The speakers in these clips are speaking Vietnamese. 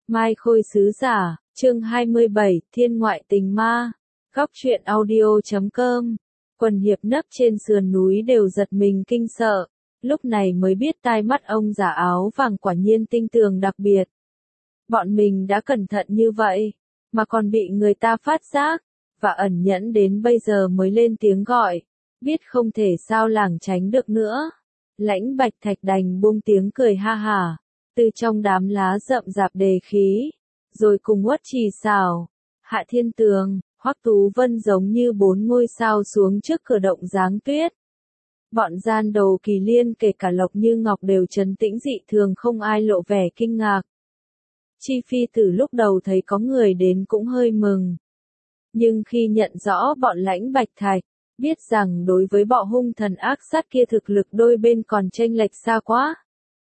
Mai Khôi sứ giả, chương 27, Thiên ngoại tình ma. Góc truyện audio.com. Quần hiệp nấp trên sườn núi đều giật mình kinh sợ, lúc này mới biết tai mắt ông giả áo vàng quả nhiên tinh tường đặc biệt. Bọn mình đã cẩn thận như vậy, mà còn bị người ta phát giác, và ẩn nhẫn đến bây giờ mới lên tiếng gọi, biết không thể sao lảng tránh được nữa. Lãnh Bạch Thạch đành buông tiếng cười ha hả, từ trong đám lá rậm rạp đề khí, rồi cùng Uất Trì Xảo, Hạ Thiên Tường, Hoắc Tú Vân giống như 4 ngôi sao xuống trước cửa động giáng tuyết. Bọn gian đầu Kỳ Liên kể cả Lộc Như Ngọc đều trấn tĩnh dị thường, không ai lộ vẻ kinh ngạc. Chi Phi Tử lúc đầu thấy có người đến cũng hơi mừng. Nhưng khi nhận rõ bọn Lãnh Bạch Thạch, biết rằng đối với bọ hung thần ác sát kia thực lực đôi bên còn chênh lệch xa quá.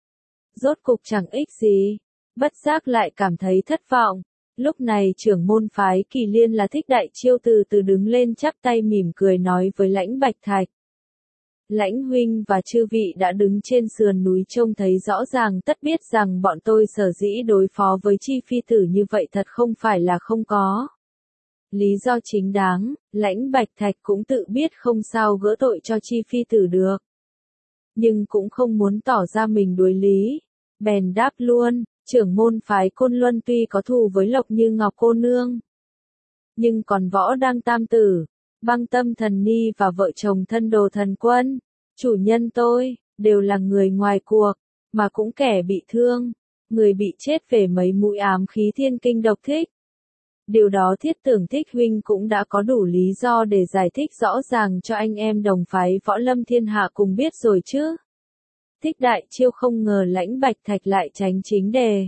Rốt cục chẳng ích gì, bất giác lại cảm thấy thất vọng. Lúc này trưởng môn phái Kỳ Liên là Thích Đại Chiêu từ từ đứng lên chắp tay mỉm cười nói với Lãnh Bạch Thạch. Lãnh huynh và chư vị đã đứng trên sườn núi trông thấy rõ ràng, tất biết rằng bọn tôi sở dĩ đối phó với Chi Phi Tử như vậy thật không phải là không có lý do chính đáng. Lãnh Bạch Thạch cũng tự biết không sao gỡ tội cho Chi Phi Tử được, nhưng cũng không muốn tỏ ra mình đối lý, bèn đáp luôn, trưởng môn phái Côn Luân tuy có thù với Lộc Như Ngọc cô nương, nhưng còn Võ Đăng Tam Tử, Băng Tâm Thần Ni và vợ chồng Thân Đồ Thần Quân, chủ nhân tôi, đều là người ngoài cuộc, mà cũng kẻ bị thương, người bị chết về mấy mũi ám khí thiên kinh độc thích. Điều đó Thiết Tưởng Thích huynh cũng đã có đủ lý do để giải thích rõ ràng cho anh em đồng phái Võ Lâm thiên hạ cùng biết rồi chứ. Thích Đại Chiêu không ngờ Lãnh Bạch Thạch lại tránh chính đề,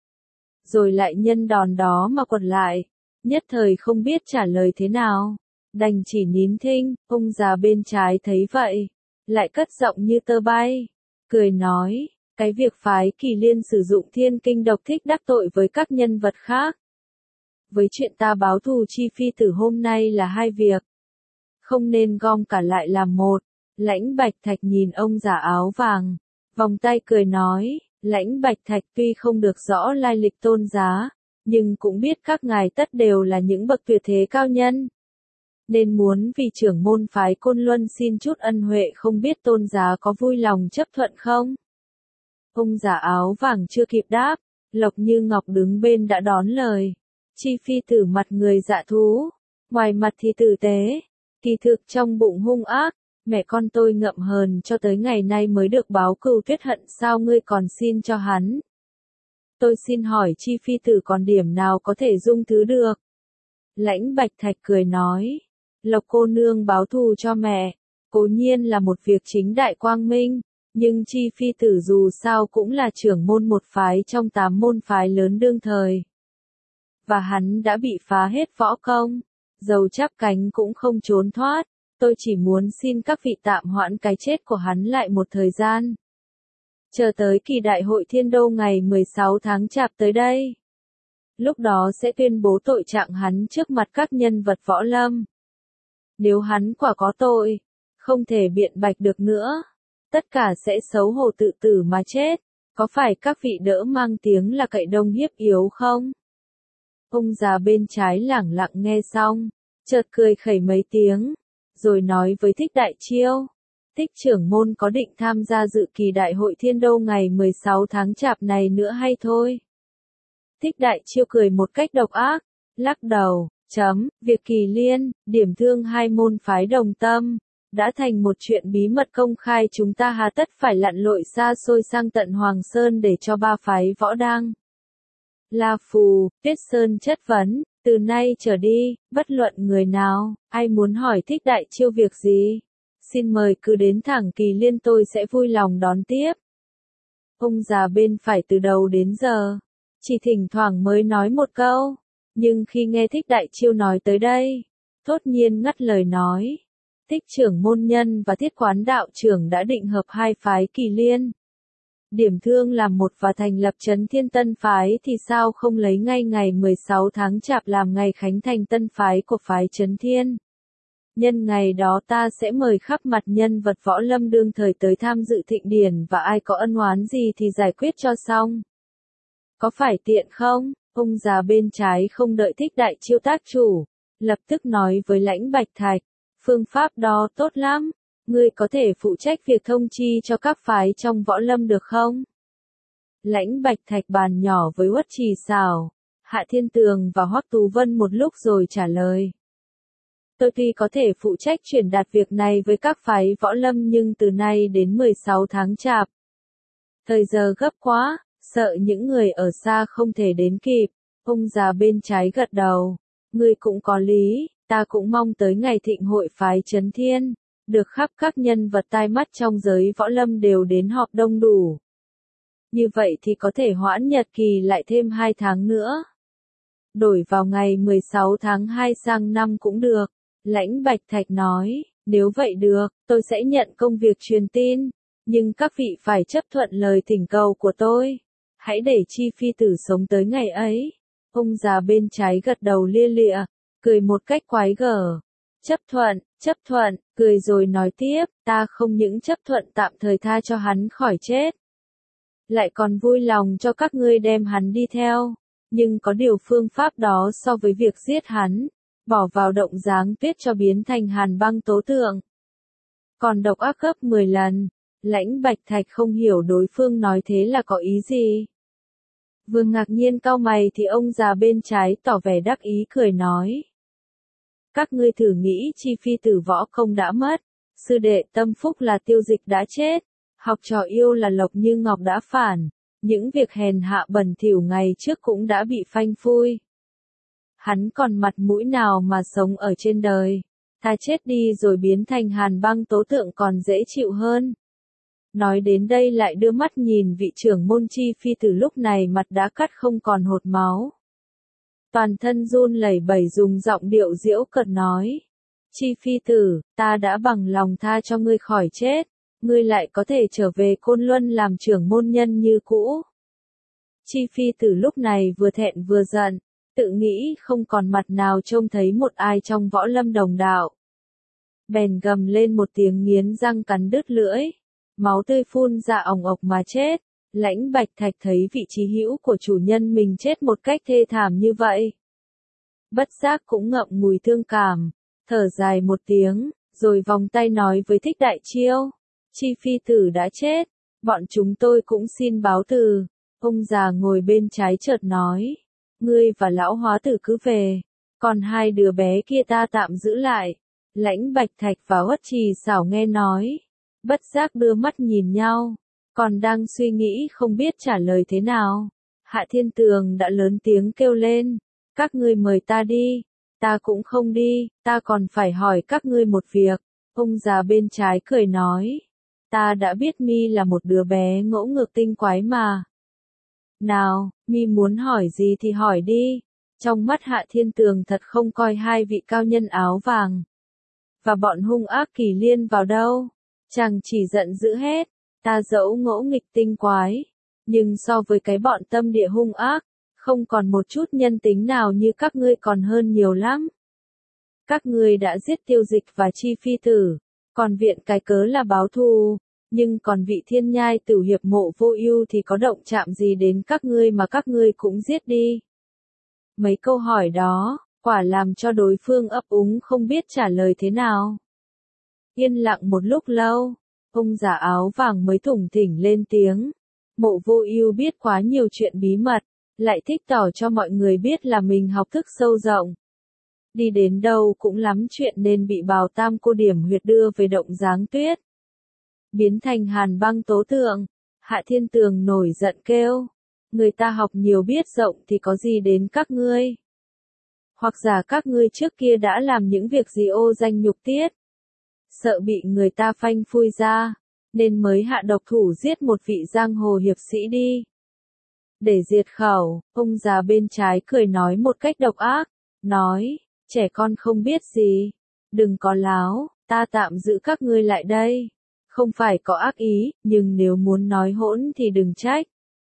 rồi lại nhân đòn đó mà quật lại, nhất thời không biết trả lời thế nào, đành chỉ nín thinh. Ông già bên trái thấy vậy, lại cất giọng như tơ bay, cười nói, cái việc phái Kỳ Liên sử dụng thiên kinh độc thích đắc tội với các nhân vật khác, với chuyện ta báo thù Chi Phi Tử hôm nay là hai việc, không nên gom cả lại làm một. Lãnh Bạch Thạch nhìn ông già áo vàng, vòng tay cười nói, Lãnh Bạch Thạch tuy không được rõ lai lịch tôn giá, nhưng cũng biết các ngài tất đều là những bậc tuyệt thế cao nhân, nên muốn vì trưởng môn phái Côn Luân xin chút ân huệ, không biết tôn giá có vui lòng chấp thuận không? Ông già áo vàng chưa kịp đáp, Lộc Như Ngọc đứng bên đã đón lời. Chi Phi Tử mặt người dạ thú, ngoài mặt thì tử tế, kỳ thực trong bụng hung ác. Mẹ con tôi ngậm hờn cho tới ngày nay mới được báo cừu tuyết hận, sao ngươi còn xin cho hắn? Tôi xin hỏi Chi Phi Tử còn điểm nào có thể dung thứ được? Lãnh Bạch Thạch cười nói, Lộc cô nương báo thù cho mẹ, cố nhiên là một việc chính đại quang minh, nhưng Chi Phi Tử dù sao cũng là trưởng môn một phái trong 8 môn phái lớn đương thời. Và hắn đã bị phá hết võ công, dầu chắp cánh cũng không trốn thoát. Tôi chỉ muốn xin các vị tạm hoãn cái chết của hắn lại một thời gian, chờ tới kỳ đại hội Thiên Đô ngày 16 tháng Chạp tới đây. Lúc đó sẽ tuyên bố tội trạng hắn trước mặt các nhân vật võ lâm. Nếu hắn quả có tội, không thể biện bạch được nữa, tất cả sẽ xấu hổ tự tử mà chết. Có phải các vị đỡ mang tiếng là cậy đông hiếp yếu không? Ông già bên trái lẳng lặng nghe xong, chợt cười khẩy mấy tiếng, rồi nói với Thích Đại Chiêu, Thích trưởng môn có định tham gia dự kỳ đại hội Thiên Đô ngày 16 tháng Chạp này nữa hay thôi? Thích Đại Chiêu cười một cách độc ác, lắc đầu, việc Kỳ Liên, điểm thương hai môn phái đồng tâm, đã thành một chuyện bí mật công khai, chúng ta hà tất phải lặn lội xa xôi sang tận Hoàng Sơn để cho ba phái Võ Đăng, La Phù, Tuyết Sơn chất vấn. Từ nay trở đi, bất luận người nào, ai muốn hỏi Thích Đại Chiêu việc gì, xin mời cứ đến thẳng Kỳ Liên, tôi sẽ vui lòng đón tiếp. Ông già bên phải từ đầu đến giờ, chỉ thỉnh thoảng mới nói một câu, nhưng khi nghe Thích Đại Chiêu nói tới đây, thốt nhiên ngắt lời nói, Thích trưởng môn nhân và Thiết Quán đạo trưởng đã định hợp hai phái Kỳ Liên, điểm thương làm một và thành lập Trấn Thiên Tân phái, thì sao không lấy ngay ngày 16 tháng Chạp làm ngày khánh thành tân phái của phái Trấn Thiên. Nhân ngày đó ta sẽ mời khắp mặt nhân vật võ lâm đương thời tới tham dự thịnh điển, và ai có ân oán gì thì giải quyết cho xong. Có phải tiện không? Ông già bên trái không đợi Thích Đại Chiêu tác chủ, lập tức nói với Lãnh Bạch Thạch, phương pháp đó tốt lắm, ngươi có thể phụ trách việc thông chi cho các phái trong võ lâm được không? Lãnh Bạch Thạch bàn nhỏ với Uất Trì Sảo, Hạ Thiên Tường và Hoắc Tú Vân một lúc rồi trả lời. Tôi tuy có thể phụ trách truyền đạt việc này với các phái võ lâm nhưng từ nay đến 16 tháng Chạp. Thời giờ gấp quá, sợ những người ở xa không thể đến kịp. Ông già bên trái gật đầu. Ngươi cũng có lý, ta cũng mong tới ngày thịnh hội phái Chấn Thiên, được khắp các nhân vật tai mắt trong giới võ lâm đều đến họp đông đủ. Như vậy thì có thể hoãn nhật kỳ lại thêm 2 tháng nữa. Đổi vào ngày 16 tháng 2 sang năm cũng được. Lãnh Bạch Thạch nói, nếu vậy được, tôi sẽ nhận công việc truyền tin, nhưng các vị phải chấp thuận lời thỉnh cầu của tôi. Hãy để Chi Phi Tử sống tới ngày ấy. Ông già bên trái gật đầu lia lịa, cười một cách quái gở. Chấp thuận, cười rồi nói tiếp, ta không những chấp thuận tạm thời tha cho hắn khỏi chết. Lại còn vui lòng cho các ngươi đem hắn đi theo. Nhưng có điều phương pháp đó so với việc giết hắn, bỏ vào động Giáng Tuyết cho biến thành Hàn Băng Tố Tượng, còn độc ác gấp 10 lần. Lãnh Bạch Thạch không hiểu đối phương nói thế là có ý gì. Vừa ngạc nhiên cau mày thì ông già bên trái tỏ vẻ đắc ý cười nói. Các ngươi thử nghĩ Chi Phi Tử võ công đã mất, sư đệ Tâm Phúc là Tiêu Dịch đã chết, học trò yêu là Lộc Như Ngọc đã phản, những việc hèn hạ bẩn thỉu ngày trước cũng đã bị phanh phui. Hắn còn mặt mũi nào mà sống ở trên đời, ta chết đi rồi biến thành Hàn Băng Tố Tượng còn dễ chịu hơn. Nói đến đây lại đưa mắt nhìn vị trưởng môn Chi Phi Tử lúc này mặt đã cắt không còn hột máu. Toàn thân run lẩy bẩy dùng giọng điệu giễu cợt nói. Chi Phi Tử, ta đã bằng lòng tha cho ngươi khỏi chết, ngươi lại có thể trở về Côn Luân làm trưởng môn nhân như cũ. Chi Phi Tử lúc này vừa thẹn vừa giận, tự nghĩ không còn mặt nào trông thấy một ai trong võ lâm đồng đạo. Bèn gầm lên một tiếng nghiến răng cắn đứt lưỡi. Máu tươi phun ra òng ọc mà chết. Lãnh Bạch Thạch thấy vị trí hữu của chủ nhân mình chết một cách thê thảm như vậy. Bất giác cũng ngậm ngùi thương cảm, thở dài một tiếng, rồi vòng tay nói với Thích Đại Chiêu. Chi Phi Tử đã chết, bọn chúng tôi cũng xin báo từ. Ông già ngồi bên trái chợt nói. Ngươi và lão hóa tử cứ về, còn hai đứa bé kia ta tạm giữ lại. Lãnh Bạch Thạch và Uất Trì Sảo nghe nói, bất giác đưa mắt nhìn nhau, còn đang suy nghĩ không biết trả lời thế nào. Hạ Thiên Tường đã lớn tiếng kêu lên, các ngươi mời ta đi, ta cũng không đi, ta còn phải hỏi các ngươi một việc. Ông già bên trái cười nói, ta đã biết mi là một đứa bé ngỗ ngược tinh quái mà. Nào, mi muốn hỏi gì thì hỏi đi. Trong mắt Hạ Thiên Tường thật không coi hai vị cao nhân áo vàng và bọn hung ác Kỳ Liên vào đâu. Chàng chỉ giận dữ hết, ta dẫu ngỗ nghịch tinh quái, nhưng so với cái bọn tâm địa hung ác, không còn một chút nhân tính nào như các ngươi còn hơn nhiều lắm. Các ngươi đã giết Tiêu Dịch và Chi Phi Tử, còn viện cái cớ là báo thù, nhưng còn vị Thiên Nhai Tử hiệp Mộ Vô Ưu thì có động chạm gì đến các ngươi mà các ngươi cũng giết đi. Mấy câu hỏi đó, quả làm cho đối phương ấp úng không biết trả lời thế nào. Yên lặng một lúc lâu, ông già áo vàng mới thủng thỉnh lên tiếng. Mộ Vô Ưu biết quá nhiều chuyện bí mật, lại thích tỏ cho mọi người biết là mình học thức sâu rộng. Đi đến đâu cũng lắm chuyện nên bị Bào Tam cô điểm huyệt đưa về động Giáng Tuyết. Biến thành Hàn Băng Tố Tượng. Hạ Thiên Tường nổi giận kêu. Người ta học nhiều biết rộng thì có gì đến các ngươi. Hoặc giả các ngươi trước kia đã làm những việc gì ô danh nhục tiết. Sợ bị người ta phanh phui ra, nên mới hạ độc thủ giết một vị giang hồ hiệp sĩ đi. Để diệt khẩu, ông già bên trái cười nói một cách độc ác, nói, trẻ con không biết gì, đừng có láo, ta tạm giữ các ngươi lại đây. Không phải có ác ý, nhưng nếu muốn nói hỗn thì đừng trách.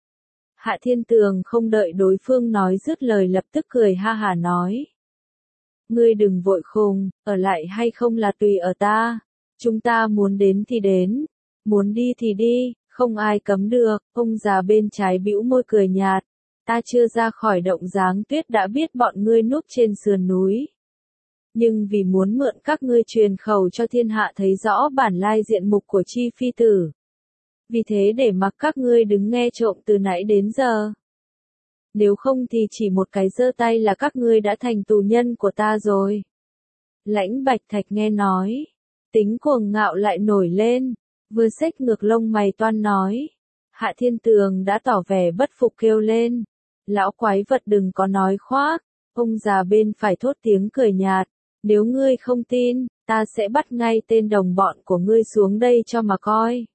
Hạ Thiên Tường không đợi đối phương nói dứt lời lập tức cười ha hả nói. Ngươi đừng vội khùng, ở lại hay không là tùy ở ta. Chúng ta muốn đến thì đến, muốn đi thì đi, không ai cấm được. Ông già bên trái bĩu môi cười nhạt, Ta chưa ra khỏi động Giáng Tuyết đã biết bọn ngươi núp trên sườn núi. Nhưng vì muốn mượn các ngươi truyền khẩu cho thiên hạ thấy rõ bản lai diện mục của Chi Phi tử. Vì thế để mặc các ngươi đứng nghe trộm từ nãy đến giờ. Nếu không thì chỉ một cái giơ tay là các ngươi đã thành tù nhân của ta rồi. Lãnh Bạch Thạch nghe nói. Tính cuồng ngạo lại nổi lên. Vừa xếch ngược lông mày toan nói. Hạ Thiên Tường đã tỏ vẻ bất phục kêu lên. Lão quái vật đừng có nói khoác. Ông già bên phải thốt tiếng cười nhạt. Nếu ngươi không tin, ta sẽ bắt ngay tên đồng bọn của ngươi xuống đây cho mà coi.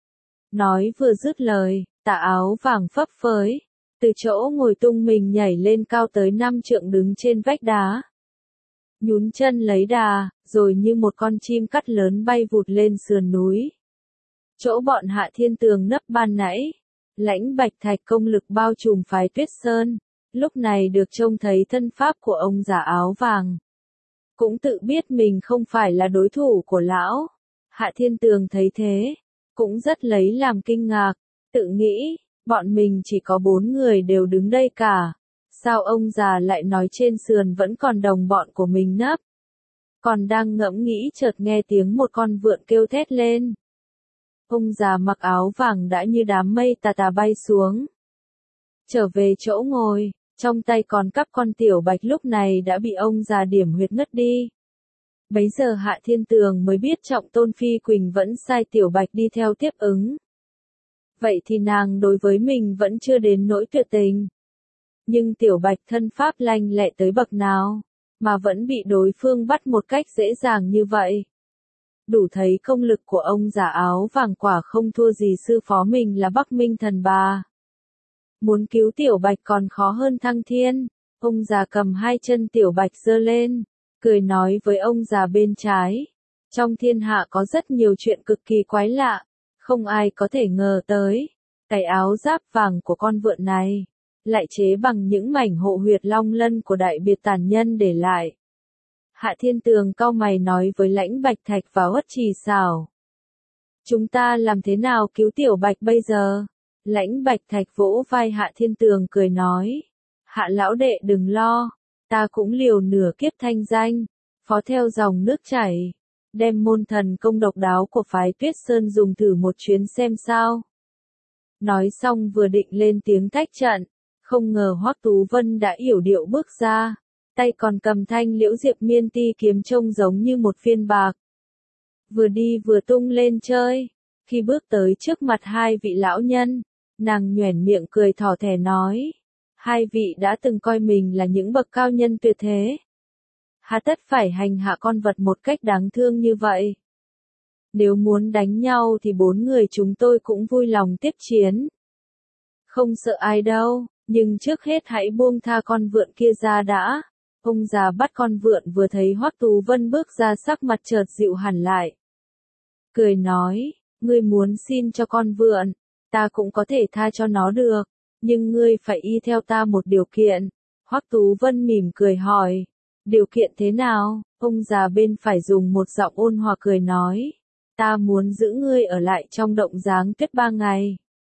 Nói vừa dứt lời, tà áo vàng phấp phới. Từ chỗ ngồi tung mình nhảy lên cao tới 5 trượng đứng trên vách đá. Nhún chân lấy đà, rồi như một con chim cắt lớn bay vụt lên sườn núi. Chỗ bọn Hạ Thiên Tường nấp ban nãy, Lãnh Bạch Thạch công lực bao trùm phái Tuyết Sơn, lúc này được trông thấy thân pháp của ông già áo vàng. Cũng tự biết mình không phải là đối thủ của lão. Hạ Thiên Tường thấy thế, cũng rất lấy làm kinh ngạc, tự nghĩ, bọn mình chỉ có 4 người đều đứng đây cả. Sao ông già lại nói trên sườn vẫn còn đồng bọn của mình nấp? Còn đang ngẫm nghĩ chợt nghe tiếng một con vượn kêu thét lên. Ông già mặc áo vàng đã như đám mây tà tà bay xuống. Trở về chỗ ngồi, trong tay còn cắp con tiểu bạch lúc này đã bị ông già điểm huyệt ngất đi. Bấy giờ Hạ Thiên Tường mới biết Trọng Tôn Phi Quỳnh vẫn sai tiểu bạch đi theo tiếp ứng. Vậy thì nàng đối với mình vẫn chưa đến nỗi tuyệt tình. Nhưng tiểu bạch thân pháp lanh lẹ tới bậc nào, mà vẫn bị đối phương bắt một cách dễ dàng như vậy. Đủ thấy công lực của ông già áo vàng quả không thua gì sư phó mình là Bắc Minh Thần Bà. Muốn cứu tiểu bạch còn khó hơn thăng thiên. Ông già cầm 2 chân tiểu bạch giơ lên, cười nói với ông già bên trái. Trong thiên hạ có rất nhiều chuyện cực kỳ quái lạ, không ai có thể ngờ tới. Cái áo giáp vàng của con vượn này, lại chế bằng những mảnh hộ huyệt long lân của đại biệt tàn nhân để lại. Hạ Thiên Tường cau mày nói với Lãnh Bạch Thạch và Uất Trì Xảo. Chúng ta làm thế nào cứu tiểu bạch bây giờ? Lãnh Bạch Thạch vỗ vai Hạ Thiên Tường cười nói. Hạ lão đệ đừng lo, ta cũng liều nửa kiếp thanh danh, phó theo dòng nước chảy. Đem môn thần công độc đáo của phái Tuyết Sơn dùng thử một chuyến xem sao. Nói xong vừa định lên tiếng tách trận, không ngờ Hoắc Tú Vân đã yểu điệu bước ra, tay còn cầm thanh liễu diệp miên ti kiếm trông giống như một viên bạc. Vừa đi vừa tung lên chơi, khi bước tới trước mặt 2 vị lão nhân, nàng nhoẻn miệng cười thỏ thẻ nói. 2 vị đã từng coi mình là những bậc cao nhân tuyệt thế. Hà tất phải hành hạ con vật một cách đáng thương như vậy. Nếu muốn đánh nhau thì 4 người chúng tôi cũng vui lòng tiếp chiến. Không sợ ai đâu, nhưng trước hết hãy buông tha con vượn kia ra đã. Ông già bắt con vượn vừa thấy Hoắc Tú Vân bước ra sắc mặt chợt dịu hẳn lại. Cười nói, ngươi muốn xin cho con vượn, ta cũng có thể tha cho nó được, nhưng ngươi phải y theo ta một điều kiện. Hoắc Tú Vân mỉm cười hỏi, điều kiện thế nào? Ông già bên phải dùng một giọng ôn hòa cười nói, ta muốn giữ ngươi ở lại trong động Giáng Tuyết 3 ngày.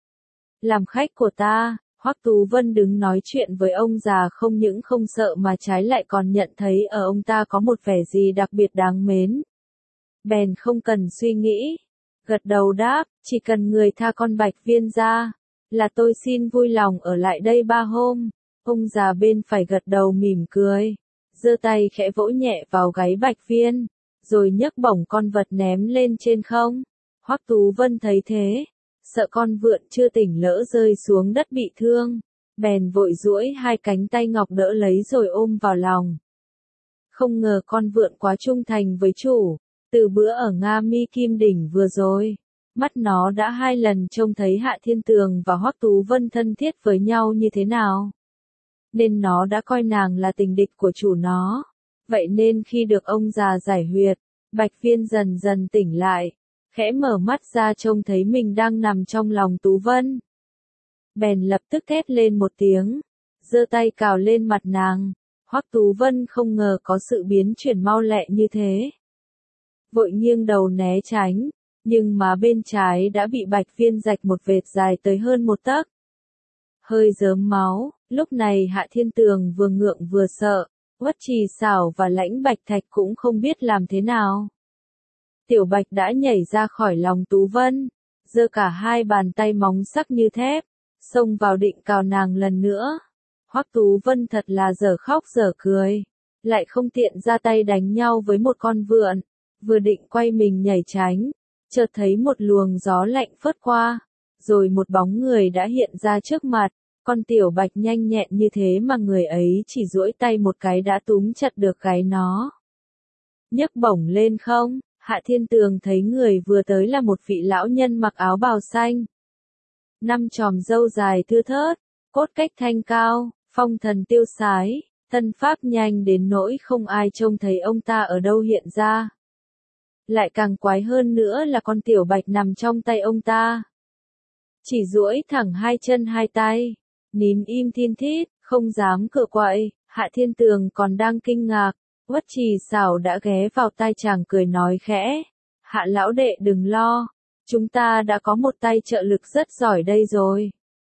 Làm khách của ta. Hoắc Tú Vân đứng nói chuyện với ông già không những không sợ mà trái lại còn nhận thấy ở ông ta có một vẻ gì đặc biệt đáng mến. Bèn không cần suy nghĩ, gật đầu đáp, chỉ cần người tha con Bạch Viên ra, là tôi xin vui lòng ở lại đây 3 hôm. Ông già bên phải gật đầu mỉm cười, giơ tay khẽ vỗ nhẹ vào gáy Bạch Viên, rồi nhấc bổng con vật ném lên trên không. Hoắc Tú Vân thấy thế, sợ con vượn chưa tỉnh lỡ rơi xuống đất bị thương, bèn vội duỗi 2 cánh tay ngọc đỡ lấy rồi ôm vào lòng. Không ngờ con vượn quá trung thành với chủ, từ bữa ở Nga Mi Kim Đỉnh vừa rồi, mắt nó đã 2 lần trông thấy Hạ Thiên Tường và Hoắc Tú Vân thân thiết với nhau như thế nào. Nên nó đã coi nàng là tình địch của chủ nó. Vậy nên khi được ông già giải huyệt, Bạch Viên dần dần tỉnh lại. Khẽ mở mắt ra trông thấy mình đang nằm trong lòng Tú Vân. Bèn lập tức thét lên một tiếng, giơ tay cào lên mặt nàng. Hoắc Tú Vân không ngờ có sự biến chuyển mau lẹ như thế. Vội nghiêng đầu né tránh, nhưng má bên trái đã bị Bạch Viên rạch một vệt dài tới hơn 1 tấc. Hơi rớm máu, Lúc này Hạ Thiên Tường vừa ngượng vừa sợ, Uất Trì Xảo và Lãnh Bạch Thạch cũng không biết làm thế nào. Tiểu Bạch đã nhảy ra khỏi lòng Tú Vân, giơ cả hai bàn tay móng sắc như thép, xông vào định cào nàng lần nữa. Hoắc Tú Vân thật là dở khóc dở cười, lại không tiện ra tay đánh nhau với một con vượn, vừa định quay mình nhảy tránh, chợt thấy một luồng gió lạnh phớt qua, rồi một bóng người đã hiện ra trước mặt. Con Tiểu Bạch nhanh nhẹn như thế mà người ấy chỉ duỗi tay một cái đã túm chặt được gáy nó. Nhấc bổng lên không, Hạ Thiên Tường thấy người vừa tới là một vị lão nhân mặc áo bào xanh. Năm chòm râu dài thưa thớt, cốt cách thanh cao, phong thần tiêu sái, thân pháp nhanh đến nỗi không ai trông thấy ông ta ở đâu hiện ra. Lại càng quái hơn nữa là con Tiểu Bạch nằm trong tay ông ta. Chỉ duỗi thẳng hai chân hai tay, nín im thin thít, không dám cựa quậy. Hạ Thiên Tường còn đang kinh ngạc, Uất Trì Xảo đã ghé vào tai chàng cười nói khẽ, Hạ lão đệ đừng lo, chúng ta đã có một tay trợ lực rất giỏi đây rồi.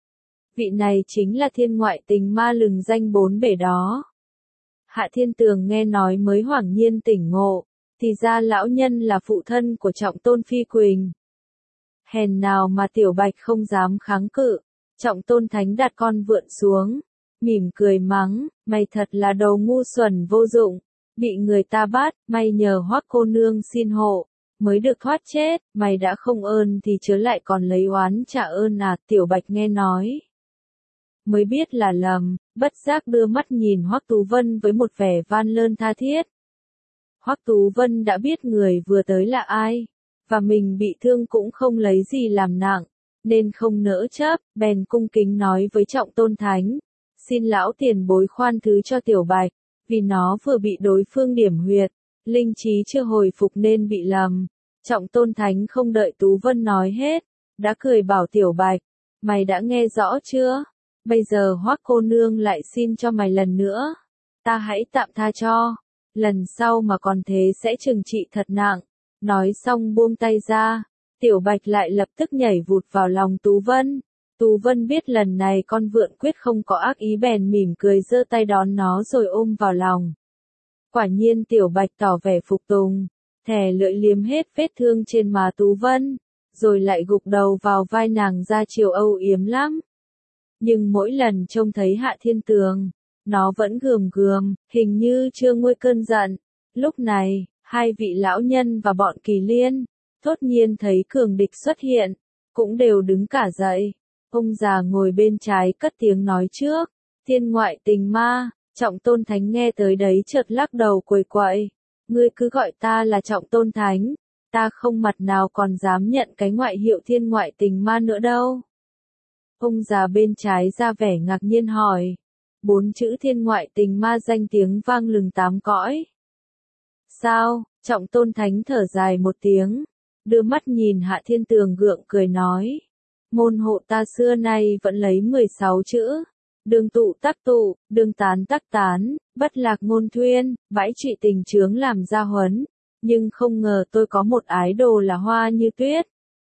Vị này chính là thiên ngoại tình ma lừng danh bốn bể đó. Hạ Thiên Tường nghe nói mới hoảng nhiên tỉnh ngộ, thì ra lão nhân là phụ thân của Trọng Tôn Phi Quỳnh. Hèn nào mà Tiểu Bạch không dám kháng cự, Trọng Tôn Thánh đặt con vượn xuống, mỉm cười mắng, mày thật là đồ ngu xuẩn vô dụng, bị người ta bắt, may nhờ Hoắc cô nương xin hộ, mới được thoát chết, mày đã không ơn thì chớ lại còn lấy oán trả ơn à. Tiểu Bạch nghe nói, mới biết là lầm, bất giác đưa mắt nhìn Hoắc Tú Vân với một vẻ van lơn tha thiết. Hoắc Tú Vân đã biết người vừa tới là ai, và mình bị thương cũng không lấy gì làm nặng, nên không nỡ chấp, bèn cung kính nói với Trọng Tôn Thánh, xin lão tiền bối khoan thứ cho Tiểu Bạch, vì nó vừa bị đối phương điểm huyệt, linh trí chưa hồi phục nên bị lầm. Trọng Tôn Thánh không đợi Tú Vân nói hết, đã cười bảo Tiểu Bạch, mày đã nghe rõ chưa? Bây giờ Hoắc cô nương lại xin cho mày lần nữa, ta hãy tạm tha cho, lần sau mà còn thế sẽ trừng trị thật nặng. Nói xong buông tay ra, Tiểu Bạch lại lập tức nhảy vụt vào lòng Tú Vân. Tú Vân biết lần này con vượn quyết không có ác ý bèn mỉm cười giơ tay đón nó rồi ôm vào lòng. Quả nhiên Tiểu Bạch tỏ vẻ phục tùng, thè lưỡi liếm hết vết thương trên má Tú Vân, rồi lại gục đầu vào vai nàng ra chiều âu yếm lắm. Nhưng mỗi lần trông thấy Hạ Thiên Tường, nó vẫn gườm gườm, hình như chưa nguôi cơn giận. Lúc này, hai vị lão nhân và bọn Kỳ Liên, thốt nhiên thấy cường địch xuất hiện, cũng đều đứng cả dậy. Ông già ngồi bên trái cất tiếng nói trước, thiên ngoại tình ma. Trọng Tôn Thánh nghe tới đấy chợt lắc đầu quầy quậy, ngươi cứ gọi ta là Trọng Tôn Thánh, ta không mặt nào còn dám nhận cái ngoại hiệu thiên ngoại tình ma nữa đâu. Ông già bên trái ra vẻ ngạc nhiên hỏi, bốn chữ thiên ngoại tình ma danh tiếng vang lừng tám cõi. Sao? Trọng Tôn Thánh thở dài một tiếng, đưa mắt nhìn Hạ Thiên Tường gượng cười nói, môn hộ ta xưa nay vẫn lấy 16 chữ. Đường tụ tắc tụ, đường tán tắc tán, bất lạc ngôn thuyên, bãi trị tình chướng làm gia huấn. Nhưng không ngờ tôi có một ái đồ là Hoa Như Tuyết.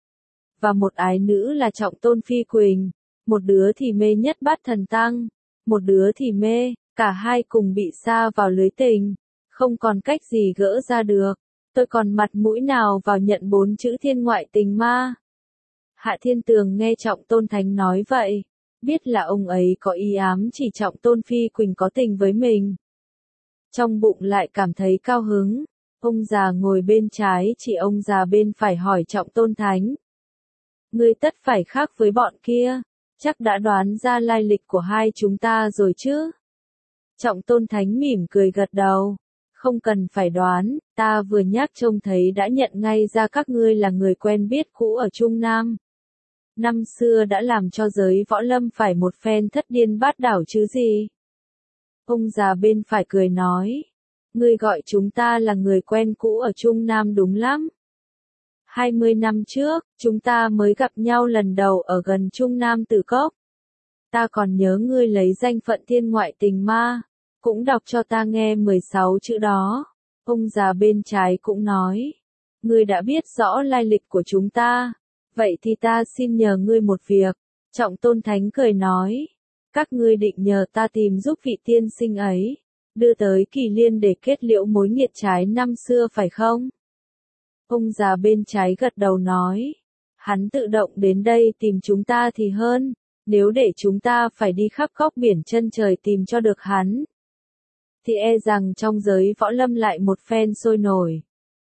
Và một ái nữ là Trọng Tôn Phi Quỳnh. Một đứa thì mê nhất bát thần tăng. Một đứa thì mê, cả hai cùng bị sa vào lưới tình. Không còn cách gì gỡ ra được. Tôi còn mặt mũi nào vào nhận bốn chữ thiên ngoại tình ma. Hạ Thiên Tường nghe Trọng Tôn Thánh nói vậy, biết là ông ấy có ý ám chỉ Trọng Tôn Phi Quỳnh có tình với mình. Trong bụng lại cảm thấy cao hứng, ông già ngồi bên trái chỉ ông già bên phải hỏi Trọng Tôn Thánh. Ngươi tất phải khác với bọn kia, chắc đã đoán ra lai lịch của hai chúng ta rồi chứ? Trọng Tôn Thánh mỉm cười gật đầu, không cần phải đoán, ta vừa nhắc trông thấy đã nhận ngay ra các ngươi là người quen biết cũ ở Trung Nam. Năm xưa đã làm cho giới võ lâm phải một phen thất điên bát đảo chứ gì. Ông già bên phải cười nói, ngươi gọi chúng ta là người quen cũ ở Trung Nam đúng lắm. 20 năm trước, chúng ta mới gặp nhau lần đầu ở gần Trung Nam Tử Cốc. Ta còn nhớ ngươi lấy danh phận thiên ngoại tình ma, cũng đọc cho ta nghe 16 chữ đó. Ông già bên trái cũng nói, ngươi đã biết rõ lai lịch của chúng ta. Vậy thì ta xin nhờ ngươi một việc. Trọng Tôn Thánh cười nói, Các ngươi định nhờ ta tìm giúp vị tiên sinh ấy, đưa tới Kỳ Liên để kết liễu mối nghiệt trái năm xưa phải không? Ông già bên trái gật đầu nói. Hắn tự động đến đây tìm chúng ta thì hơn, nếu để chúng ta phải đi khắp góc biển chân trời tìm cho được hắn, thì e rằng trong giới võ lâm lại một phen sôi nổi.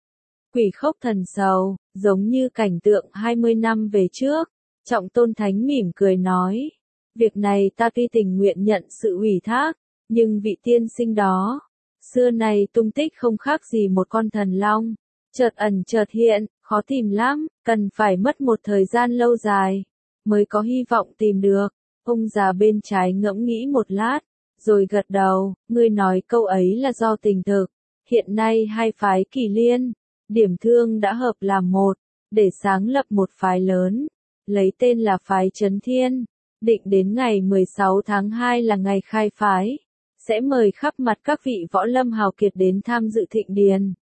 Quỷ khốc thần sầu, giống như cảnh tượng 20 năm về trước, Trọng Tôn Thánh mỉm cười nói. Việc này ta tuy tình nguyện nhận sự ủy thác, nhưng vị tiên sinh đó, xưa này tung tích không khác gì một con thần long, chợt ẩn chợt hiện, khó tìm lắm, cần phải mất một thời gian lâu dài, mới có hy vọng tìm được. Ông già bên trái ngẫm nghĩ một lát, rồi gật đầu, ngươi nói câu ấy là do tình thực, hiện nay hai phái Kỳ Liên, Điểm Thương đã hợp làm một, để sáng lập một phái lớn, lấy tên là phái Chấn Thiên, định đến ngày 16 tháng 2 là ngày khai phái, sẽ mời khắp mặt các vị võ lâm hào kiệt đến tham dự thịnh điền,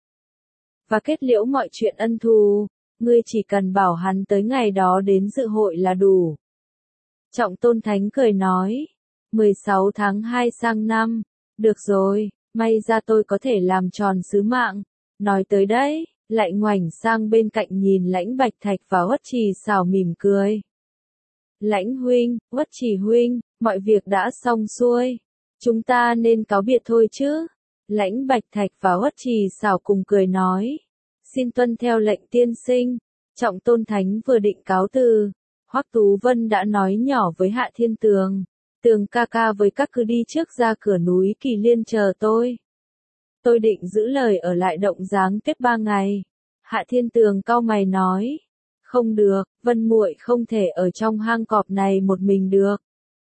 và kết liễu mọi chuyện ân thù, ngươi chỉ cần bảo hắn tới ngày đó đến dự hội là đủ. Trọng Tôn Thánh cười nói, 16 tháng 2 sang năm, được rồi, may ra tôi có thể làm tròn sứ mạng, nói tới đấy, lại ngoảnh sang bên cạnh nhìn Lãnh Bạch Thạch và Uất Trì xảo mỉm cười. Lãnh huynh, Uất Trì huynh, mọi việc đã xong xuôi, chúng ta nên cáo biệt thôi chứ. Lãnh Bạch Thạch và Uất Trì xảo cùng cười nói, xin tuân theo lệnh tiên sinh. Trọng Tôn Thánh vừa định cáo từ, Hoắc Tú Vân đã nói nhỏ với Hạ Thiên Tường, Tường ca ca với các cứ đi trước ra cửa núi Kỳ Liên chờ tôi. Tôi định giữ lời ở lại Động Giáng tiếp 3 ngày. Hạ Thiên Tường cau mày nói, không được, Vân muội không thể ở trong hang cọp này một mình được.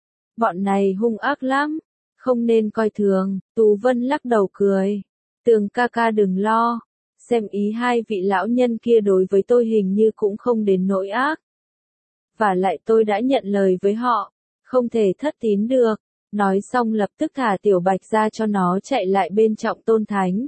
Bọn này hung ác lắm, không nên coi thường. Tú Vân lắc đầu cười, Tường ca ca đừng lo, xem ý hai vị lão nhân kia đối với tôi hình như cũng không đến nỗi ác. Và lại tôi đã nhận lời với họ, không thể thất tín được. Nói xong lập tức thả Tiểu Bạch ra cho nó chạy lại bên Trọng Tôn Thánh.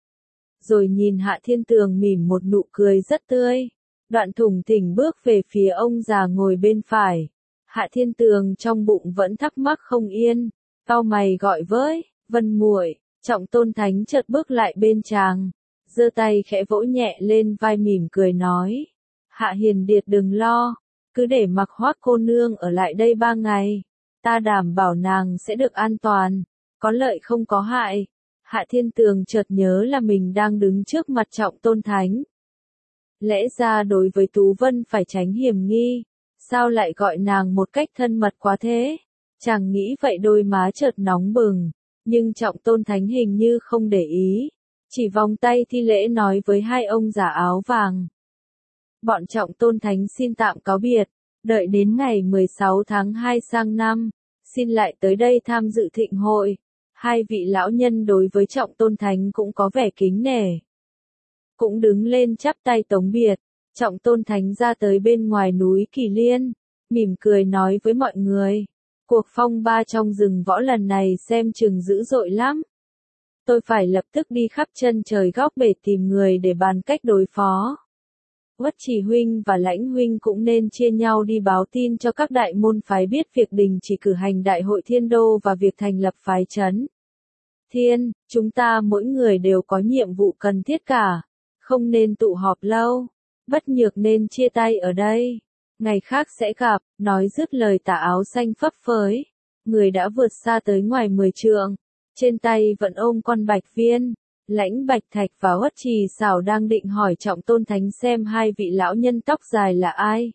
Rồi nhìn Hạ Thiên Tường mỉm một nụ cười rất tươi, đoạn thủng thỉnh bước về phía ông già ngồi bên phải. Hạ Thiên Tường trong bụng vẫn thắc mắc không yên, cau mày gọi với, Vân muội. Trọng Tôn Thánh chợt bước lại bên chàng, giơ tay khẽ vỗ nhẹ lên vai mỉm cười nói, Hạ Hiền Điệt đừng lo, cứ để mặc Hoắc cô nương ở lại đây 3 ngày. Ta đảm bảo nàng sẽ được an toàn, có lợi không có hại. Hạ Thiên Tường chợt nhớ là mình đang đứng trước mặt Trọng Tôn Thánh. Lẽ ra đối với Tú Vân phải tránh hiểm nghi, sao lại gọi nàng một cách thân mật quá thế? Chàng nghĩ vậy đôi má chợt nóng bừng, nhưng Trọng Tôn Thánh hình như không để ý, chỉ vòng tay thi lễ nói với hai ông già áo vàng. Bọn Trọng Tôn Thánh xin tạm cáo biệt, đợi đến ngày 16 tháng 2 sang năm, xin lại tới đây tham dự thịnh hội. Hai vị lão nhân đối với Trọng Tôn Thánh cũng có vẻ kính nể, cũng đứng lên chắp tay tống biệt. Trọng Tôn Thánh ra tới bên ngoài núi Kỳ Liên, mỉm cười nói với mọi người, cuộc phong ba trong rừng võ lần này xem chừng dữ dội lắm. Tôi phải lập tức đi khắp chân trời góc bể tìm người để bàn cách đối phó. Uất Trì huynh và Lãnh huynh cũng nên chia nhau đi báo tin cho các đại môn phái biết việc đình chỉ cử hành đại hội Thiên Đô và việc thành lập phái Trấn Thiên. Chúng ta mỗi người đều có nhiệm vụ cần thiết cả, không nên tụ họp lâu. Bất nhược nên chia tay ở đây, ngày khác sẽ gặp. Nói dứt lời tà áo xanh phấp phới, người đã vượt xa tới ngoài 10 trượng, trên tay vẫn ôm con bạch viên. Lãnh Bạch Thạch và Uất Trì xảo đang định hỏi Trọng Tôn Thánh xem hai vị lão nhân tóc dài là ai,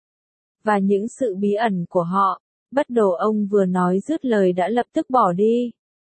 và những sự bí ẩn của họ, bất đồ ông vừa nói dứt lời đã lập tức bỏ đi.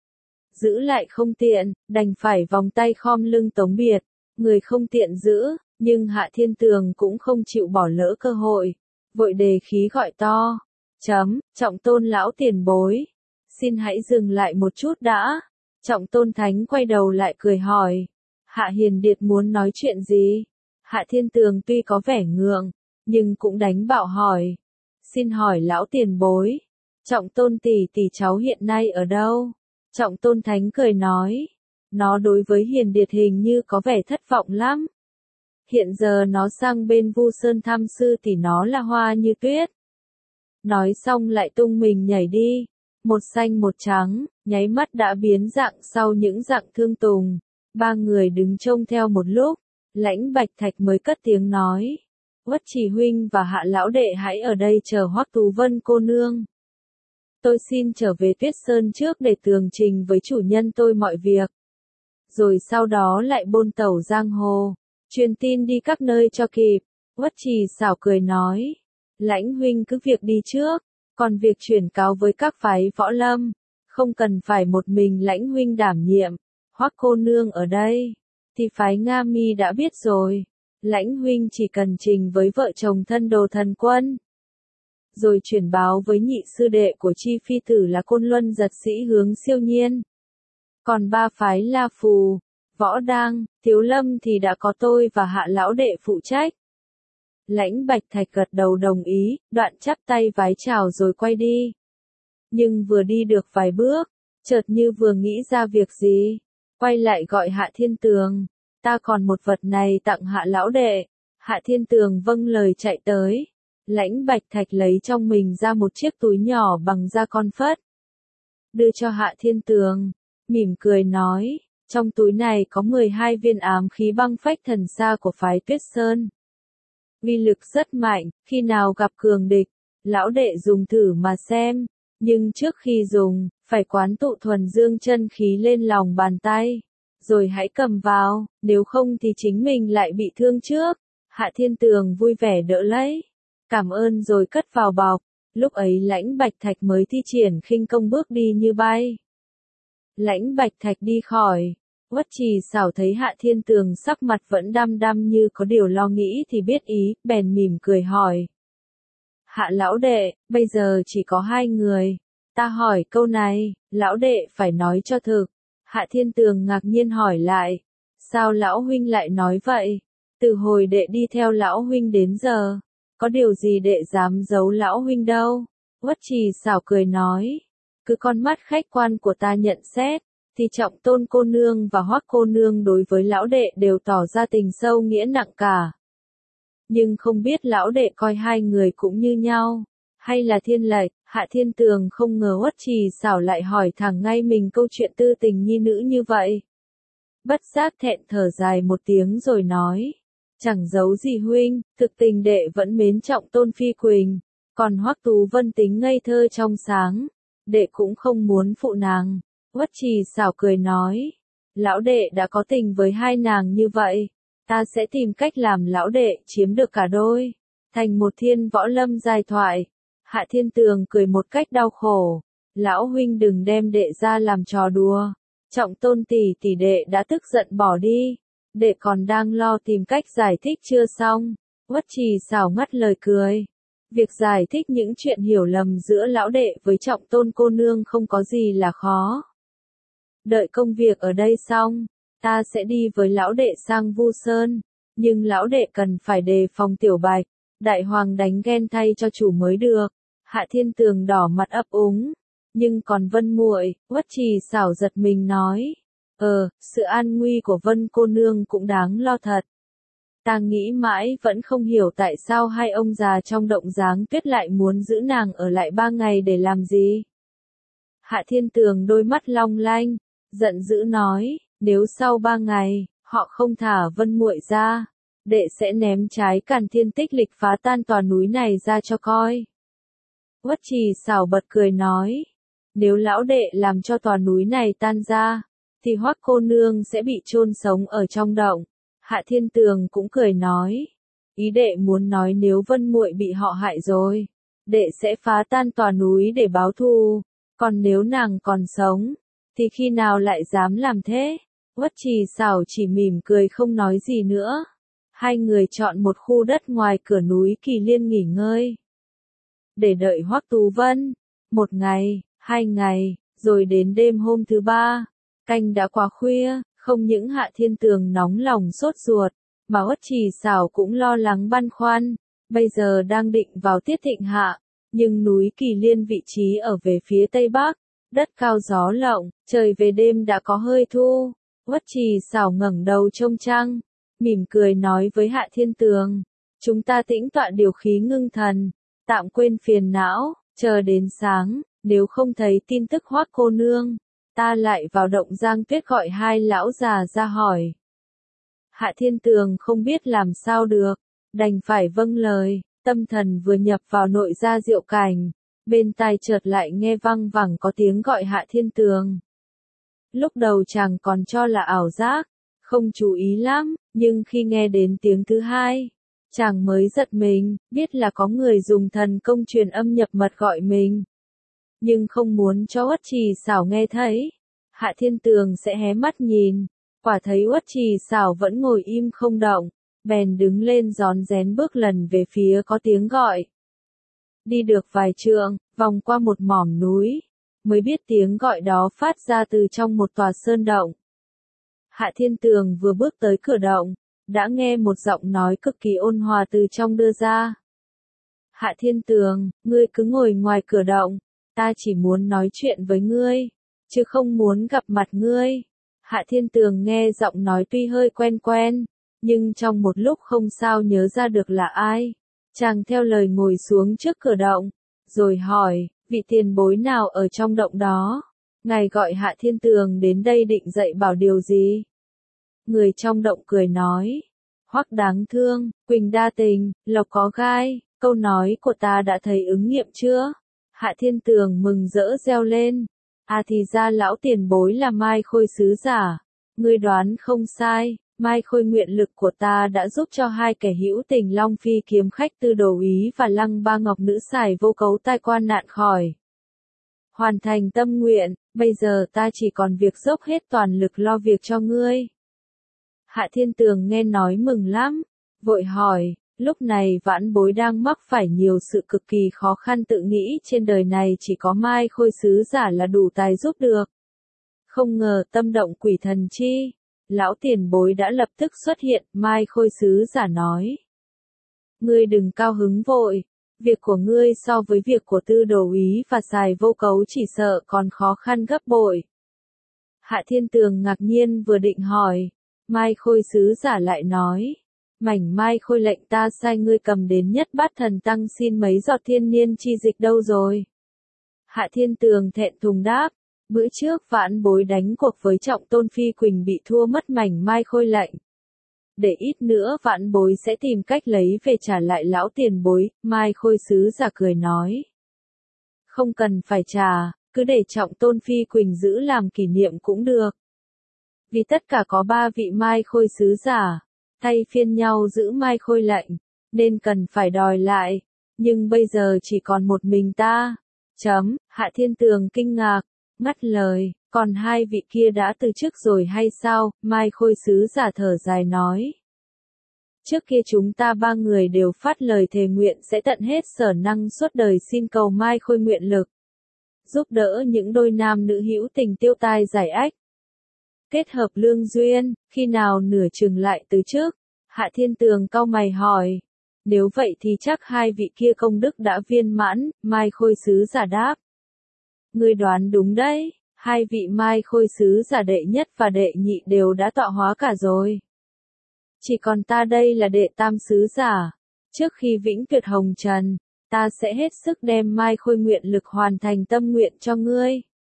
Giữ lại không tiện, đành phải vòng tay khom lưng tống biệt, người không tiện giữ, nhưng Hạ Thiên Tường cũng không chịu bỏ lỡ cơ hội, vội đề khí gọi to, Trọng Tôn lão tiền bối, xin hãy dừng lại một chút đã. Trọng Tôn Thánh quay đầu lại cười hỏi, Hạ Hiền Điệt muốn nói chuyện gì? Hạ Thiên Tường tuy có vẻ ngượng, nhưng cũng đánh bạo hỏi, xin hỏi lão tiền bối, Trọng Tôn tỷ tỷ cháu hiện nay ở đâu? Trọng Tôn Thánh cười nói, nó đối với Hiền Điệt hình như có vẻ thất vọng lắm. Hiện giờ nó sang bên Vu Sơn thăm sư tỷ nó là Hoa Như Tuyết. Nói xong lại tung mình nhảy đi. một xanh một trắng, nháy mắt đã biến dạng sau những dạng thương tùng. Ba người đứng trông theo một lúc, Lãnh Bạch Thạch mới cất tiếng nói. Uất Trì huynh và Hạ lão đệ hãy ở đây chờ Hoắc Tú Vân cô nương. Tôi xin trở về Tuyết Sơn trước để tường trình với chủ nhân tôi mọi việc. Rồi sau đó lại bôn tẩu giang hồ, truyền tin đi các nơi cho kịp. Uất Trì xảo cười nói. Lãnh huynh cứ việc đi trước, còn việc chuyển cáo với các phái võ lâm, không cần phải một mình Lãnh huynh đảm nhiệm. Hoắc cô nương ở đây, thì phái Nga Mi đã biết rồi. Lãnh huynh chỉ cần trình với vợ chồng thân đồ thần quân, rồi chuyển báo với nhị sư đệ của Chi phi tử là Côn Luân Giật sĩ Hướng Siêu Nhiên. Còn ba phái La Phù, Võ Đang, Thiếu Lâm thì đã có tôi và Hạ lão đệ phụ trách. Lãnh Bạch Thạch gật đầu đồng ý, đoạn chắp tay vái chào rồi quay đi. Nhưng vừa đi được vài bước, chợt như vừa nghĩ ra việc gì, quay lại gọi Hạ Thiên Tường. Ta còn một vật này tặng Hạ lão đệ. Hạ Thiên Tường vâng lời chạy tới. Lãnh Bạch Thạch lấy trong mình ra một chiếc túi nhỏ bằng da con phất, đưa cho Hạ Thiên Tường, mỉm cười nói, trong túi này có 12 viên ám khí băng phách thần xa của phái Tuyết Sơn. Uy lực rất mạnh, khi nào gặp cường địch, lão đệ dùng thử mà xem, nhưng trước khi dùng, phải quán tụ thuần dương chân khí lên lòng bàn tay, rồi hãy cầm vào, nếu không thì chính mình lại bị thương trước. Hạ Thiên Tường vui vẻ đỡ lấy, cảm ơn rồi cất vào bọc. Lúc ấy Lãnh Bạch Thạch mới thi triển khinh công bước đi như bay. Lãnh Bạch Thạch đi khỏi, Uất Trì xảo thấy Hạ Thiên Tường sắc mặt vẫn đăm đăm như có điều lo nghĩ thì biết ý, bèn mỉm cười hỏi. Hạ lão đệ, bây giờ chỉ có 2 người. Ta hỏi câu này, lão đệ phải nói cho thực. Hạ Thiên Tường ngạc nhiên hỏi lại. Sao lão huynh lại nói vậy? Từ hồi đệ đi theo lão huynh đến giờ, có điều gì đệ dám giấu lão huynh đâu? Uất Trì xảo cười nói. Cứ con mắt khách quan của ta nhận xét, thì Trọng Tôn cô nương và Hoắc cô nương đối với lão đệ đều tỏ ra tình sâu nghĩa nặng cả. Nhưng không biết lão đệ coi 2 người cũng như nhau, hay là thiên lệch. Hạ Thiên Tường không ngờ Uất Trì xảo lại hỏi thẳng ngay mình câu chuyện tư tình nhi nữ như vậy. Bất giác thẹn thở dài một tiếng rồi nói. Chẳng giấu gì huynh, thực tình đệ vẫn mến Trọng Tôn phi Quỳnh, còn Hoắc Tú Vân tính ngây thơ trong sáng, đệ cũng không muốn phụ nàng. Uất Trì xảo cười nói, lão đệ đã có tình với 2 nàng như vậy, ta sẽ tìm cách làm lão đệ chiếm được cả đôi, thành một thiên võ lâm giai thoại. Hạ Thiên Tường cười một cách đau khổ, lão huynh đừng đem đệ ra làm trò đùa. Trọng Tôn tỷ đệ đã tức giận bỏ đi, đệ còn đang lo tìm cách giải thích chưa xong. Uất Trì xảo ngắt lời cười. Việc giải thích những chuyện hiểu lầm giữa lão đệ với Trọng Tôn cô nương không có gì là khó. Đợi công việc ở đây xong, ta sẽ đi với lão đệ sang Vu Sơn, nhưng lão đệ cần phải đề phòng Tiểu Bạch, đại hoàng đánh ghen thay cho chủ mới được. Hạ Thiên Tường đỏ mặt ấp úng, nhưng còn Vân muội, Uất Trì xảo giật mình nói, sự an nguy của Vân cô nương cũng đáng lo thật. Ta nghĩ mãi vẫn không hiểu tại sao 2 ông già trong Động Giáng Tuyết lại muốn giữ nàng ở lại 3 ngày để làm gì. Hạ Thiên Tường đôi mắt long lanh, giận dữ nói, nếu sau 3 ngày, họ không thả Vân muội ra, đệ sẽ ném trái Càn Thiên Tích Lịch phá tan tòa núi này ra cho coi. Uất Trì xảo bật cười nói, nếu lão đệ làm cho tòa núi này tan ra, thì Hoắc cô nương sẽ bị chôn sống ở trong động. Hạ Thiên Tường cũng cười nói, ý đệ muốn nói nếu Vân muội bị họ hại rồi, đệ sẽ phá tan tòa núi để báo thù, còn nếu nàng còn sống, thì khi nào lại dám làm thế? Uất Trì xảo chỉ mỉm cười không nói gì nữa. 2 người chọn một khu đất ngoài cửa núi Kỳ Liên nghỉ ngơi, để đợi Hoắc Tú Vân. 1 ngày, 2 ngày, rồi đến đêm hôm thứ 3, canh đã quá khuya, không những Hạ Thiên Tường nóng lòng sốt ruột, mà Uất Trì xảo cũng lo lắng băn khoăn. Bây giờ đang định vào tiết thịnh hạ, nhưng núi Kỳ Liên vị trí ở về phía tây bắc, đất cao gió lộng, trời về đêm đã có hơi thu. Uất Trì xảo ngẩng đầu trông trăng, mỉm cười nói với Hạ Thiên Tường, chúng ta tĩnh tọa điều khí ngưng thần, tạm quên phiền não, chờ đến sáng, nếu không thấy tin tức Hoắc cô nương, ta lại vào động Giang Tuyết gọi hai lão già ra hỏi. Hạ Thiên Tường không biết làm sao được, đành phải vâng lời, tâm thần vừa nhập vào nội gia diệu cảnh, bên tai chợt lại nghe văng vẳng có tiếng gọi Hạ Thiên Tường. Lúc đầu chàng còn cho là ảo giác, không chú ý lắm, nhưng khi nghe đến tiếng thứ hai, chàng mới giật mình, biết là có người dùng thần công truyền âm nhập mật gọi mình. Nhưng không muốn cho Uất Trì Xảo nghe thấy, Hạ Thiên Tường sẽ hé mắt nhìn, quả thấy Uất Trì Xảo vẫn ngồi im không động, bèn đứng lên rón rén bước lần về phía có tiếng gọi. Đi được vài trượng, vòng qua một mỏm núi, mới biết tiếng gọi đó phát ra từ trong một tòa sơn động. Hạ Thiên Tường vừa bước tới cửa động, đã nghe một giọng nói cực kỳ ôn hòa từ trong đưa ra. Hạ Thiên Tường, ngươi cứ ngồi ngoài cửa động, ta chỉ muốn nói chuyện với ngươi, chứ không muốn gặp mặt ngươi. Hạ Thiên Tường nghe giọng nói tuy hơi quen quen, nhưng trong một lúc không sao nhớ ra được là ai. Chàng theo lời ngồi xuống trước cửa động, rồi hỏi, vị tiền bối nào ở trong động đó? Ngài gọi Hạ Thiên Tường đến đây định dạy bảo điều gì? Người trong động cười nói, Hoắc đáng thương, Quỳnh đa tình, lộc có gai, câu nói của ta đã thấy ứng nghiệm chưa? Hạ Thiên Tường mừng rỡ reo lên, thì ra lão tiền bối là Mai Khôi sứ giả, ngươi đoán không sai, Mai Khôi nguyện lực của ta đã giúp cho hai kẻ hữu tình Long Phi kiếm khách Tư Đồ Ý và Lăng Ba Ngọc nữ xài vô cấu tai qua nạn khỏi. Hoàn thành tâm nguyện, bây giờ ta chỉ còn việc dốc hết toàn lực lo việc cho ngươi. Hạ Thiên Tường nghe nói mừng lắm, vội hỏi, lúc này vãn bối đang mắc phải nhiều sự cực kỳ khó khăn, tự nghĩ trên đời này chỉ có Mai Khôi sứ giả là đủ tài giúp được. Không ngờ tâm động quỷ thần chi, lão tiền bối đã lập tức xuất hiện. Mai Khôi sứ giả nói, ngươi đừng cao hứng vội, việc của ngươi so với việc của Tư Đồ Ý và xài vô cấu chỉ sợ còn khó khăn gấp bội. Hạ Thiên Tường ngạc nhiên vừa định hỏi, Mai Khôi sứ giả lại nói, mảnh Mai Khôi lệnh ta sai ngươi cầm đến Nhất Bát Thần Tăng xin mấy giọt thiên niên chi dịch đâu rồi? Hạ Thiên Tường thẹn thùng đáp, bữa trước vãn bối đánh cuộc với Trọng Tôn Phi Quỳnh bị thua mất mảnh Mai Khôi lệnh. Để ít nữa vãn bối sẽ tìm cách lấy về trả lại lão tiền bối. Mai Khôi sứ giả cười nói, không cần phải trả, cứ để Trọng Tôn Phi Quỳnh giữ làm kỷ niệm cũng được. Vì tất cả có 3 vị Mai Khôi sứ giả, thay phiên nhau giữ Mai Khôi lệnh, nên cần phải đòi lại, nhưng bây giờ chỉ còn một mình ta. Hạ Thiên Tường kinh ngạc, ngắt lời, còn 2 vị kia đã từ chức rồi hay sao? Mai Khôi sứ giả thở dài nói, trước kia chúng ta 3 người đều phát lời thề nguyện sẽ tận hết sở năng suốt đời xin cầu Mai Khôi nguyện lực, giúp đỡ những đôi nam nữ hữu tình tiêu tai giải ách, kết hợp lương duyên, khi nào nửa chừng lại từ chức? Hạ Thiên Tường cau mày hỏi, nếu vậy thì chắc 2 vị kia công đức đã viên mãn. Mai Khôi sứ giả đáp, ngươi đoán đúng đấy, 2 vị Mai Khôi sứ giả đệ nhất và đệ nhị đều đã tọa hóa cả rồi. Chỉ còn ta đây là đệ tam sứ giả, trước khi vĩnh tuyệt hồng trần, ta sẽ hết sức đem Mai Khôi nguyện lực hoàn thành tâm nguyện cho ngươi.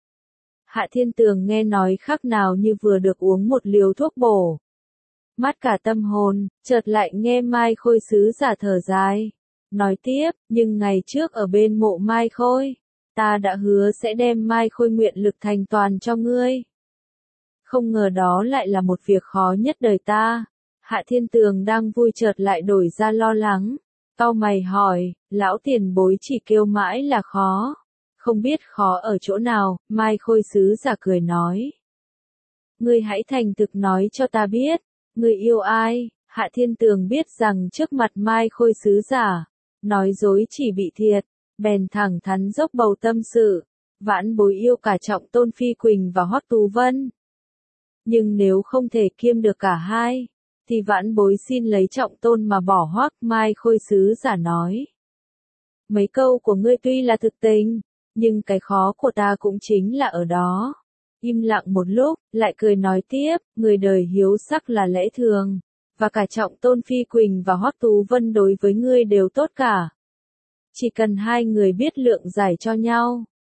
Hạ Thiên Tường nghe nói khác nào như vừa được uống một liều thuốc bổ. Mát cả tâm hồn, chợt lại nghe Mai Khôi sứ giả thở dài. Nói tiếp, nhưng ngày trước ở bên mộ Mai Khôi, ta đã hứa sẽ đem Mai Khôi nguyện lực thành toàn cho ngươi. Không ngờ đó lại là một việc khó nhất đời ta. Hạ Thiên Tường đang vui chợt lại đổi ra lo lắng. Cau mày hỏi, lão tiền bối chỉ kêu mãi là khó. Không biết khó ở chỗ nào? Mai Khôi sứ giả cười nói, ngươi hãy thành thực nói cho ta biết, ngươi yêu ai? Hạ Thiên Tường biết rằng trước mặt Mai Khôi sứ giả, nói dối chỉ bị thiệt, bèn thẳng thắn dốc bầu tâm sự, vãn bối yêu cả Trọng Tôn Phi Quỳnh và Hoắc Tú Vân. Nhưng nếu không thể kiêm được cả hai, thì vãn bối xin lấy Trọng Tôn mà bỏ Hoắc. Mai Khôi sứ giả nói, mấy câu của ngươi tuy là thực tình, nhưng cái khó của ta cũng chính là ở đó. Im lặng một lúc, lại cười nói tiếp, người đời hiếu sắc là lẽ thường, và cả Trọng Tôn Phi Quỳnh và Hoắc Tú Vân đối với ngươi đều tốt cả. Chỉ cần 2 người biết lượng giải cho nhau,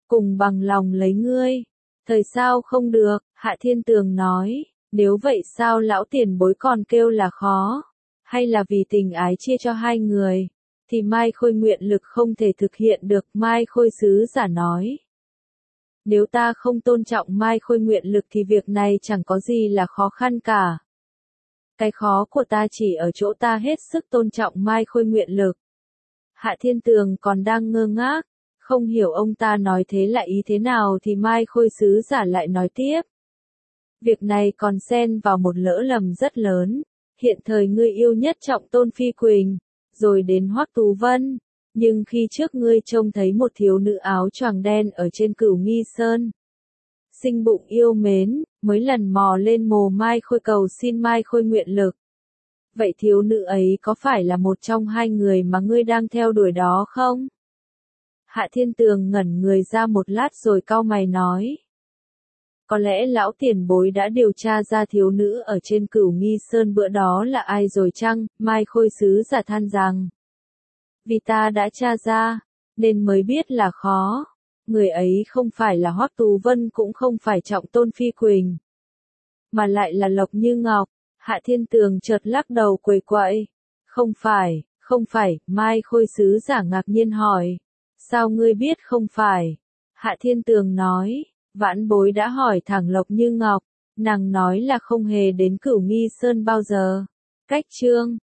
cùng bằng lòng lấy ngươi. Thời sao không được, Hạ Thiên Tường nói, nếu vậy sao lão tiền bối còn kêu là khó, hay là vì tình ái chia cho hai người, thì Mai Khôi nguyện lực không thể thực hiện được. Mai Khôi sứ giả nói, nếu ta không tôn trọng Mai Khôi nguyện lực thì việc này chẳng có gì là khó khăn cả. Cái khó của ta chỉ ở chỗ ta hết sức tôn trọng Mai Khôi nguyện lực. Hạ Thiên Tường còn đang ngơ ngác, không hiểu ông ta nói thế là ý thế nào thì Mai Khôi sứ giả lại nói tiếp. Việc này còn xen vào một lỡ lầm rất lớn. Hiện thời ngươi yêu nhất trọng Tôn Phi Quỳnh, rồi đến Hoắc Tú Vân, nhưng khi trước ngươi trông thấy một thiếu nữ áo choàng đen ở trên Cửu Nghi Sơn, sinh bụng yêu mến, mới lần mò lên mồ Mai Khôi cầu xin Mai Khôi nguyện lực. Vậy thiếu nữ ấy có phải là một trong hai người mà ngươi đang theo đuổi đó không? Hạ Thiên Tường ngẩn người ra một lát rồi cau mày nói. Có lẽ lão tiền bối đã điều tra ra thiếu nữ ở trên Cửu Nghi Sơn bữa đó là ai rồi chăng? Mai Khôi sứ giả than rằng. Vì ta đã tra ra, nên mới biết là khó. Người ấy không phải là Hoắc Tú Vân cũng không phải trọng Tôn Phi Quỳnh, mà lại là Lộc Như Ngọc. Hạ Thiên Tường chợt lắc đầu quẩy quậy. Không phải, Mai Khôi sứ giả ngạc nhiên hỏi. Sao ngươi biết không phải? Hạ Thiên Tường nói, vãn bối đã hỏi thẳng Lộc Như Ngọc, nàng nói là không hề đến Cửu Nghi Sơn bao giờ. Cách chương